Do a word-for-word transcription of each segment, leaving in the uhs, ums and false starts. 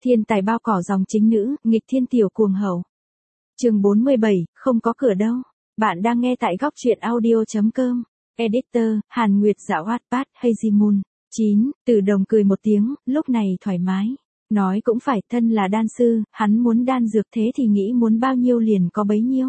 Thiên tài bao cỏ dòng chính nữ, nghịch thiên tiểu cuồng hậu. Chương bốn mươi bảy, không có cửa đâu. Bạn đang nghe tại góc truyện audio chấm com. Editor, Hàn Nguyệt dạo Wattpad hay Moon. chín. Từ Đồng cười một tiếng, lúc này thoải mái. Nói cũng phải, thân là đan sư, hắn muốn đan dược thế thì nghĩ muốn bao nhiêu liền có bấy nhiêu.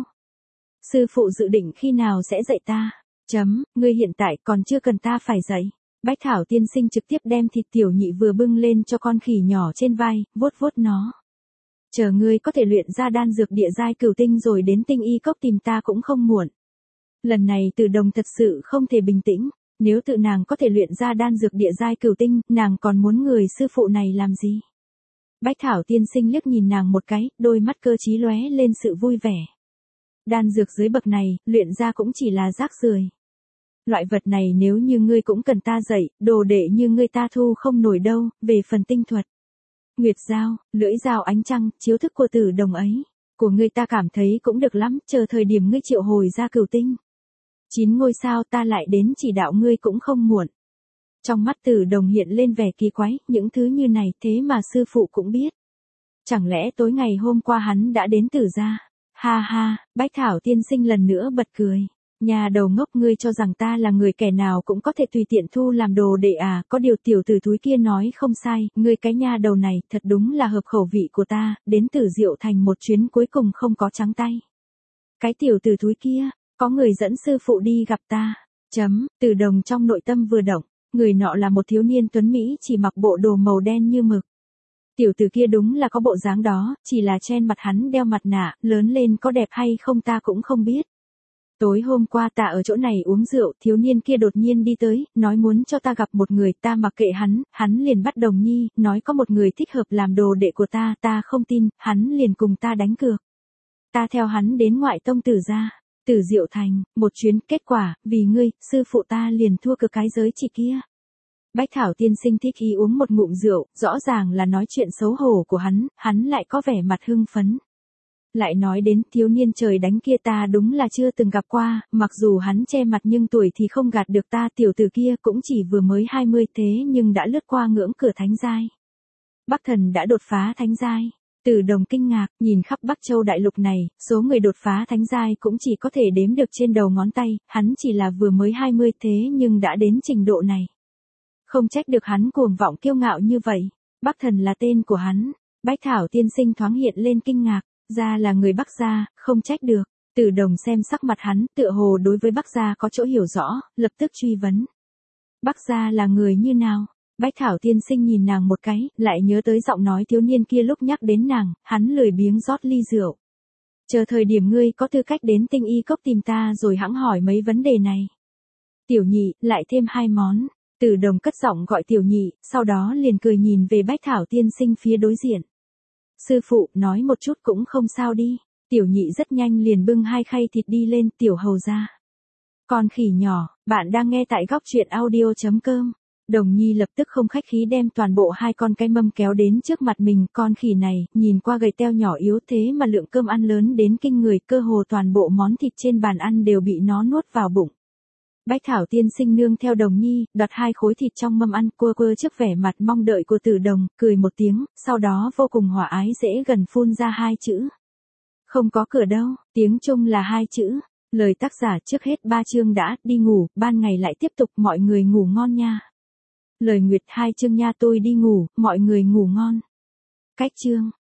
Sư phụ dự định khi nào sẽ dạy ta? Chấm, ngươi hiện tại còn chưa cần ta phải dạy. Bách Thảo tiên sinh trực tiếp đem thịt tiểu nhị vừa bưng lên cho con khỉ nhỏ trên vai, vuốt vuốt nó. Chờ ngươi có thể luyện ra đan dược địa giai cửu tinh rồi đến tinh y cốc tìm ta cũng không muộn. Lần này Từ Đồng thật sự không thể bình tĩnh, nếu tự nàng có thể luyện ra đan dược địa giai cửu tinh, nàng còn muốn người sư phụ này làm gì? Bách Thảo tiên sinh liếc nhìn nàng một cái, đôi mắt cơ trí lóe lên sự vui vẻ. Đan dược dưới bậc này, luyện ra cũng chỉ là rác rưởi. Loại vật này nếu như ngươi cũng cần ta dạy, đồ đệ như ngươi ta thu không nổi đâu, về phần tinh thuật. Nguyệt dao, lưỡi dao ánh trăng, chiếu thức của Từ Đồng ấy. Của ngươi ta cảm thấy cũng được lắm, chờ thời điểm ngươi triệu hồi ra cửu tinh. Chín ngôi sao ta lại đến chỉ đạo ngươi cũng không muộn. Trong mắt Từ Đồng hiện lên vẻ kỳ quái, những thứ như này thế mà sư phụ cũng biết. Chẳng lẽ tối ngày hôm qua hắn đã đến Từ gia? Ha ha, Bách Thảo tiên sinh lần nữa bật cười. Nhà đầu ngốc, ngươi cho rằng ta là người kẻ nào cũng có thể tùy tiện thu làm đồ đệ à, có điều tiểu tử túi kia nói không sai, ngươi cái nha đầu này thật đúng là hợp khẩu vị của ta, đến Từ Diệu Thành một chuyến cuối cùng không có trắng tay. Cái tiểu tử túi kia, có người dẫn sư phụ đi gặp ta. Chấm, Từ Đồng trong nội tâm vừa động, người nọ là một thiếu niên tuấn Mỹ chỉ mặc bộ đồ màu đen như mực. Tiểu tử kia đúng là có bộ dáng đó, chỉ là trên mặt hắn đeo mặt nạ, lớn lên có đẹp hay không ta cũng không biết. Tối hôm qua ta ở chỗ này uống rượu, thiếu niên kia đột nhiên đi tới, nói muốn cho ta gặp một người, ta mặc kệ hắn, hắn liền bắt Đồng Nhi, nói có một người thích hợp làm đồ đệ của ta, ta không tin, hắn liền cùng ta đánh cược. Ta theo hắn đến ngoại tông Từ gia, Từ Diệu Thành, một chuyến, kết quả, vì ngươi, sư phụ ta liền thua cược cái giới chỉ kia. Bách Thảo tiên sinh thích ý uống một ngụm rượu, rõ ràng là nói chuyện xấu hổ của hắn, hắn lại có vẻ mặt hưng phấn. Lại nói đến thiếu niên trời đánh kia ta đúng là chưa từng gặp qua, mặc dù hắn che mặt nhưng tuổi thì không gạt được ta, tiểu tử kia cũng chỉ vừa mới hai mươi thế nhưng đã lướt qua ngưỡng cửa thánh giai. Bắc Thần đã đột phá thánh giai. Từ Đồng kinh ngạc, nhìn khắp Bắc Châu đại lục này, số người đột phá thánh giai cũng chỉ có thể đếm được trên đầu ngón tay, hắn chỉ là vừa mới hai mươi thế nhưng đã đến trình độ này. Không trách được hắn cuồng vọng kiêu ngạo như vậy, Bắc Thần là tên của hắn. Bách Thảo tiên sinh thoáng hiện lên kinh ngạc. Ra là người Bắc gia, không trách được. Từ Đồng xem sắc mặt hắn, tựa hồ đối với Bắc gia có chỗ hiểu rõ, lập tức truy vấn. Bắc gia là người như nào? Bách Thảo tiên sinh nhìn nàng một cái, lại nhớ tới giọng nói thiếu niên kia lúc nhắc đến nàng, hắn lười biếng rót ly rượu. Chờ thời điểm ngươi có tư cách đến tinh y cốc tìm ta rồi hẵng hỏi mấy vấn đề này. Tiểu nhị, lại thêm hai món. Từ Đồng cất giọng gọi tiểu nhị, sau đó liền cười nhìn về Bách Thảo tiên sinh phía đối diện. Sư phụ, nói một chút cũng không sao đi. Tiểu nhị rất nhanh liền bưng hai khay thịt đi lên, tiểu hầu ra. Con khỉ nhỏ, bạn đang nghe tại góc truyện audio chấm com. Đồng Nhi lập tức không khách khí đem toàn bộ hai con cái mâm kéo đến trước mặt mình, con khỉ này, nhìn qua gầy teo nhỏ yếu thế mà lượng cơm ăn lớn đến kinh người, cơ hồ toàn bộ món thịt trên bàn ăn đều bị nó nuốt vào bụng. Bách Thảo tiên sinh nương theo Đồng Nhi, đặt hai khối thịt trong mâm ăn, quơ quơ trước vẻ mặt mong đợi của Từ Đồng, cười một tiếng, sau đó vô cùng hòa ái dễ gần phun ra hai chữ. Không có cửa đâu, tiếng Trung là hai chữ. Lời tác giả trước hết ba chương đã, đi ngủ, ban ngày lại tiếp tục, mọi người ngủ ngon nha. Lời Nguyệt hai chương nha, tôi đi ngủ, mọi người ngủ ngon. Cách chương.